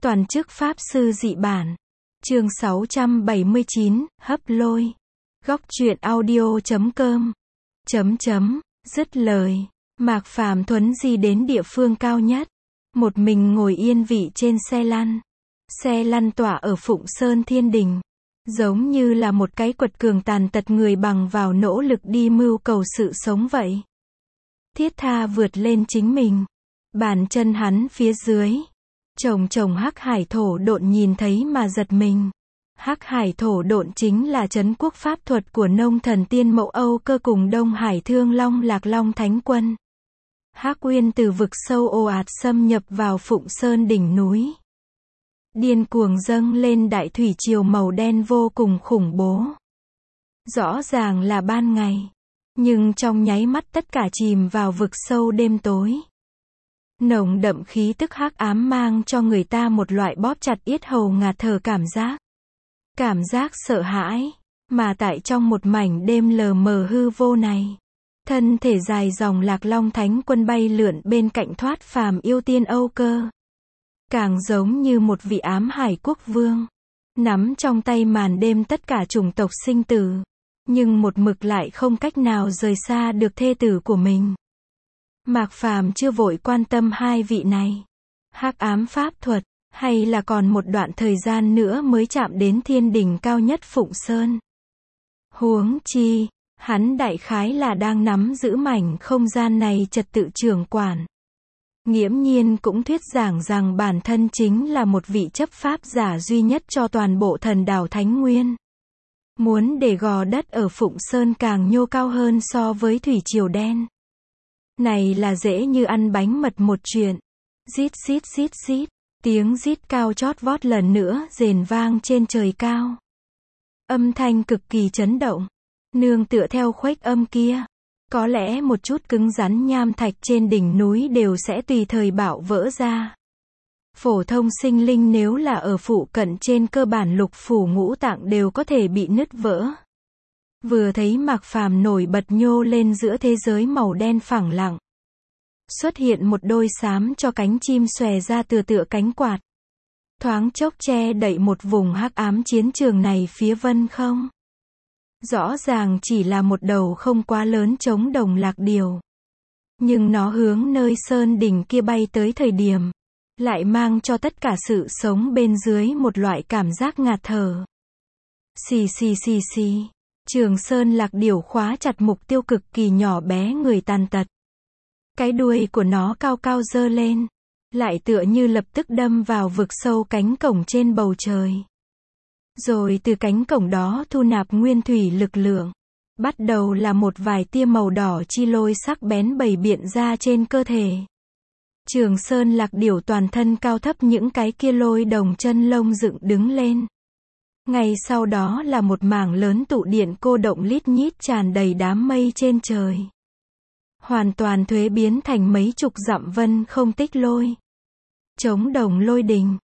Toàn chức Pháp Sư dị bản. Chương 679, hấp lôi. Góc truyện audio.com. Dứt lời, Mạc Phàm thuấn di đến địa phương cao nhất. Một mình ngồi yên vị trên xe lăn. Xe lăn tỏa ở Phụng Sơn Thiên Đình. Giống như là một cái quật cường tàn tật người bằng vào nỗ lực đi mưu cầu sự sống vậy. Thiết tha vượt lên chính mình. Bàn chân hắn phía dưới. Chồng Hắc Hải Thổ Độn nhìn thấy mà giật mình. Hắc Hải Thổ Độn chính là trấn quốc pháp thuật của nông thần tiên Mậu Âu Cơ cùng Đông Hải Thương Long Lạc Long Thánh Quân. Hắc Uyên từ vực sâu ồ ạt xâm nhập vào Phụng Sơn đỉnh núi. Điên cuồng dâng lên đại thủy triều màu đen vô cùng khủng bố. Rõ ràng là ban ngày, nhưng trong nháy mắt tất cả chìm vào vực sâu đêm tối. Nồng đậm khí tức hắc ám mang cho người ta một loại bóp chặt yết hầu ngạt thở cảm giác. Cảm giác sợ hãi, mà tại trong một mảnh đêm lờ mờ hư vô này. Thân thể dài dòng Lạc Long Thánh Quân bay lượn bên cạnh thoát phàm yêu tiên Âu Cơ. Càng giống như một vị ám hải quốc vương. Nắm trong tay màn đêm tất cả chủng tộc sinh tử. Nhưng một mực lại không cách nào rời xa được thê tử của mình. Mạc Phàm chưa vội quan tâm hai vị này. Hắc ám pháp thuật, hay là còn một đoạn thời gian nữa mới chạm đến thiên đỉnh cao nhất Phụng Sơn. Huống chi, hắn đại khái là đang nắm giữ mảnh không gian này trật tự trưởng quản. Nghiễm nhiên cũng thuyết giảng rằng bản thân chính là một vị chấp pháp giả duy nhất cho toàn bộ thần đảo Thánh Nguyên. Muốn để gò đất ở Phụng Sơn càng nhô cao hơn so với thủy triều đen. Này là dễ như ăn bánh mật một chuyện. Rít, tiếng rít cao chót vót lần nữa rền vang trên trời cao. Âm thanh cực kỳ chấn động. Nương tựa theo khuếch âm kia. Có lẽ một chút cứng rắn nham thạch trên đỉnh núi đều sẽ tùy thời bạo vỡ ra. Phổ thông sinh linh nếu là ở phụ cận trên cơ bản lục phủ ngũ tạng đều có thể bị nứt vỡ. Vừa thấy Mạc Phàm nổi bật nhô lên giữa thế giới màu đen phẳng lặng. Xuất hiện một đôi xám cho cánh chim xòe ra tựa cánh quạt. Thoáng chốc che đậy một vùng hắc ám chiến trường này phía vân không. Rõ ràng chỉ là một đầu không quá lớn trống đồng lạc điều. Nhưng nó hướng nơi sơn đỉnh kia bay tới thời điểm. Lại mang cho tất cả sự sống bên dưới một loại cảm giác ngạt thở. Xì. Trường sơn lạc điểu khóa chặt mục tiêu cực kỳ nhỏ bé người tàn tật. Cái đuôi của nó cao cao giơ lên. Lại tựa như lập tức đâm vào vực sâu cánh cổng trên bầu trời. Rồi từ cánh cổng đó thu nạp nguyên thủy lực lượng. Bắt đầu là một vài tia màu đỏ chi lôi sắc bén bày biện ra trên cơ thể. Trường sơn lạc điểu toàn thân cao thấp những cái kia lôi đồng chân lông dựng đứng lên. Ngay sau đó là một mảng lớn tụ điện cô động lít nhít tràn đầy đám mây trên trời. Hoàn toàn thuế biến thành mấy chục dặm vân không tích lôi. Trống đồng lôi đình,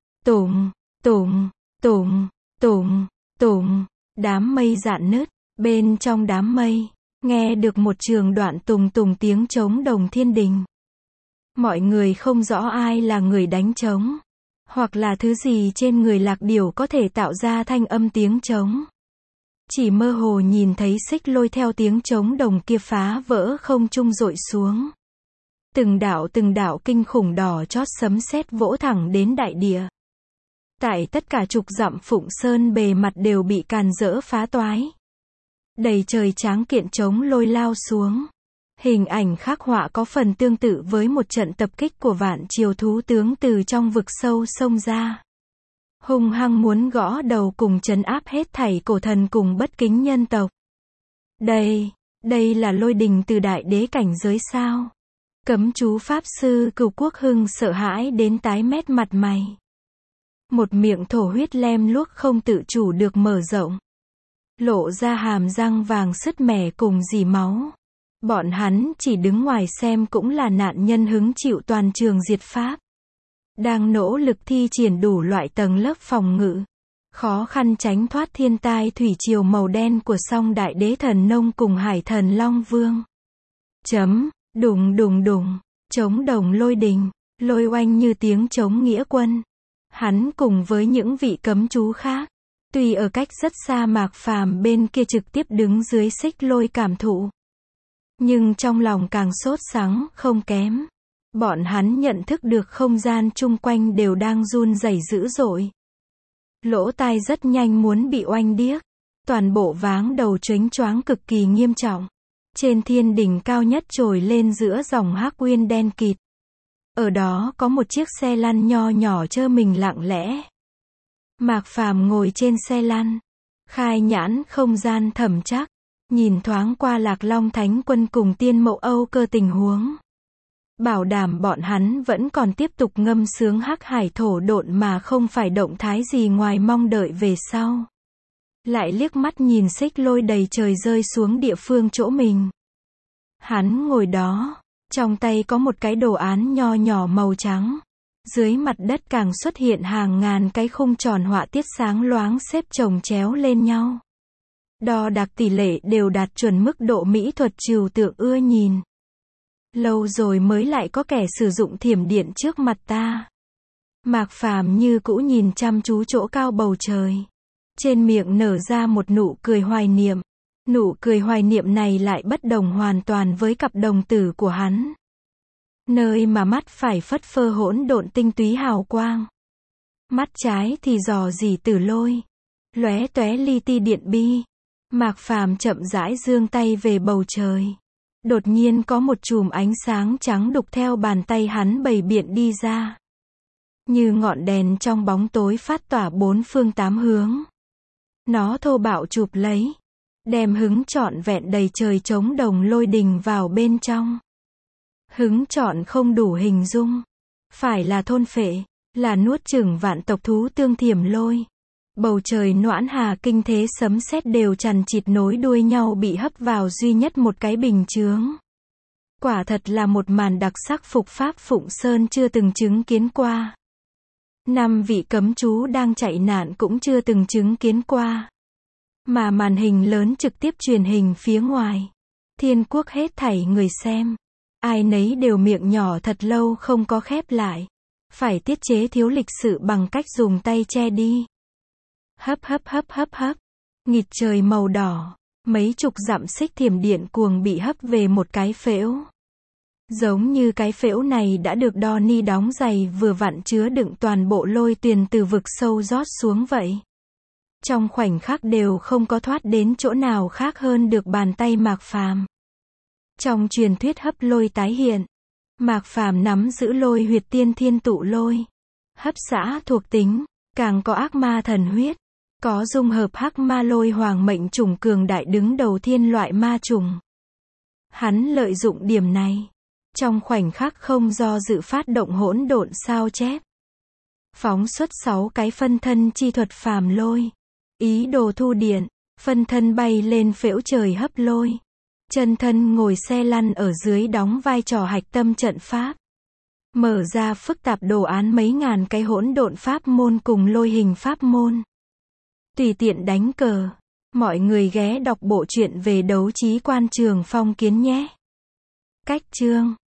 tùng, đám mây rạn nứt, bên trong đám mây, nghe được một trường đoạn tùng tiếng trống đồng thiên đình. Mọi người không rõ ai là người đánh trống, hoặc là thứ gì trên người lạc điểu có thể tạo ra thanh âm tiếng trống. Chỉ mơ hồ nhìn thấy xích lôi theo tiếng trống đồng kia phá vỡ không trung dội xuống. Từng đạo kinh khủng đỏ chót sấm sét vỗ thẳng đến đại địa. Tại tất cả chục dặm Phụng Sơn bề mặt đều bị càn rỡ phá toái. Đầy trời tráng kiện trống lôi lao xuống. Hình ảnh khắc họa có phần tương tự với một trận tập kích của vạn triều thú tướng từ trong vực sâu xông ra. Hung hăng muốn gõ đầu cùng trấn áp hết thảy cổ thần cùng bất kính nhân tộc. Đây là lôi đình từ đại đế cảnh giới sao? Cấm chú Pháp Sư Cửu Quốc Hưng sợ hãi đến tái mét mặt mày. Một miệng thổ huyết lem luốc không tự chủ được mở rộng. Lộ ra hàm răng vàng sứt mẻ cùng dì máu. Bọn hắn chỉ đứng ngoài xem cũng là nạn nhân hứng chịu toàn trường diệt pháp. Đang nỗ lực thi triển đủ loại tầng lớp phòng ngự. Khó khăn tránh thoát thiên tai thủy triều màu đen của song đại đế thần nông cùng hải thần Long Vương. Đùng, trống đồng lôi đình, lôi oanh như tiếng trống nghĩa quân. Hắn cùng với những vị cấm chú khác, tuy ở cách rất xa Mạc Phàm bên kia trực tiếp đứng dưới xích lôi cảm thụ, nhưng trong lòng càng sốt sắng không kém. Bọn hắn nhận thức được không gian chung quanh đều đang run rẩy dữ dội. Lỗ tai rất nhanh muốn bị oanh điếc. Toàn bộ váng đầu chếnh choáng cực kỳ nghiêm trọng. Trên thiên đỉnh cao nhất trồi lên giữa dòng hắc uyên đen kịt. Ở đó có một chiếc xe lăn nho nhỏ trơ mình lặng lẽ. Mạc Phàm ngồi trên xe lăn, khai nhãn không gian thẩm trắc, nhìn thoáng qua Lạc Long Thánh Quân cùng Tiên Mậu Âu Cơ tình huống. Bảo đảm bọn hắn vẫn còn tiếp tục ngâm sướng hắc hải thổ độn mà không phải động thái gì ngoài mong đợi về sau. Lại liếc mắt nhìn xích lôi đầy trời rơi xuống địa phương chỗ mình. Hắn ngồi đó, trong tay có một cái đồ án nho nhỏ màu trắng. Dưới mặt đất càng xuất hiện hàng ngàn cái khung tròn họa tiết sáng loáng xếp chồng chéo lên nhau. Đo đạc tỷ lệ đều đạt chuẩn mức độ mỹ thuật trừu tượng ưa nhìn. Lâu rồi mới lại có kẻ sử dụng thiểm điện trước mặt ta. Mạc Phàm như cũ nhìn chăm chú chỗ cao bầu trời. Trên miệng nở ra một nụ cười hoài niệm. Nụ cười hoài niệm này lại bất đồng hoàn toàn với cặp đồng tử của hắn. Nơi mà mắt phải phất phơ hỗn độn tinh túy hào quang. Mắt trái thì rò rỉ tử lôi. Lóe tóe li ti điện bi. Mạc Phàm chậm rãi giương tay về bầu trời. Đột nhiên có một chùm ánh sáng trắng đục theo bàn tay hắn bày biện đi ra. Như ngọn đèn trong bóng tối phát tỏa bốn phương tám hướng. Nó thô bạo chụp lấy. Đem hứng trọn vẹn đầy trời trống đồng lôi đình vào bên trong. Hứng trọn không đủ hình dung. Phải là thôn phệ, là nuốt chửng vạn tộc thú tương thiểm lôi. Bầu trời noãn hà kinh thế sấm sét đều chằng chịt nối đuôi nhau bị hấp vào duy nhất một cái bình chướng. Quả thật là một màn đặc sắc phục pháp Phụng Sơn chưa từng chứng kiến qua. 5 vị cấm chú đang chạy nạn cũng chưa từng chứng kiến qua. Mà màn hình lớn trực tiếp truyền hình phía ngoài. Thiên quốc hết thảy người xem. Ai nấy đều miệng nhỏ thật lâu không có khép lại. Phải tiết chế thiếu lịch sự bằng cách dùng tay che đi. Hấp hấp hấp hấp hấp. Nghịt trời màu đỏ. Mấy chục dặm xích thiểm điện cuồng bị hấp về một cái phễu. Giống như cái phễu này đã được đo ni đóng dày vừa vặn chứa đựng toàn bộ lôi tuyền từ vực sâu rót xuống vậy. Trong khoảnh khắc đều không có thoát đến chỗ nào khác hơn được bàn tay Mạc Phàm. Trong truyền thuyết hấp lôi tái hiện, Mạc Phàm nắm giữ lôi huyệt tiên thiên tụ lôi. Hấp xã thuộc tính, càng có ác ma thần huyết. Có dung hợp hắc ma lôi hoàng mệnh chủng cường đại đứng đầu thiên loại ma chủng. Hắn lợi dụng điểm này. Trong khoảnh khắc không do dự phát động hỗn độn sao chép. Phóng xuất 6 cái phân thân chi thuật phàm lôi. Ý đồ thu điện, phân thân bay lên phễu trời hấp lôi. Chân thân ngồi xe lăn ở dưới đóng vai trò hạch tâm trận pháp. Mở ra phức tạp đồ án mấy ngàn cái hỗn độn pháp môn cùng lôi hình pháp môn. Tùy tiện đánh cờ. Mọi người ghé đọc bộ truyện về đấu trí quan Trường Phong Kiến nhé. Cách chương